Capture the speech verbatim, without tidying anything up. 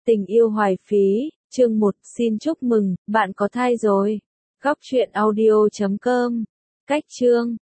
Tình yêu hoài phí, chương một, xin chúc mừng, bạn có thai rồi. Góc truyện audio chấm com. Cách chương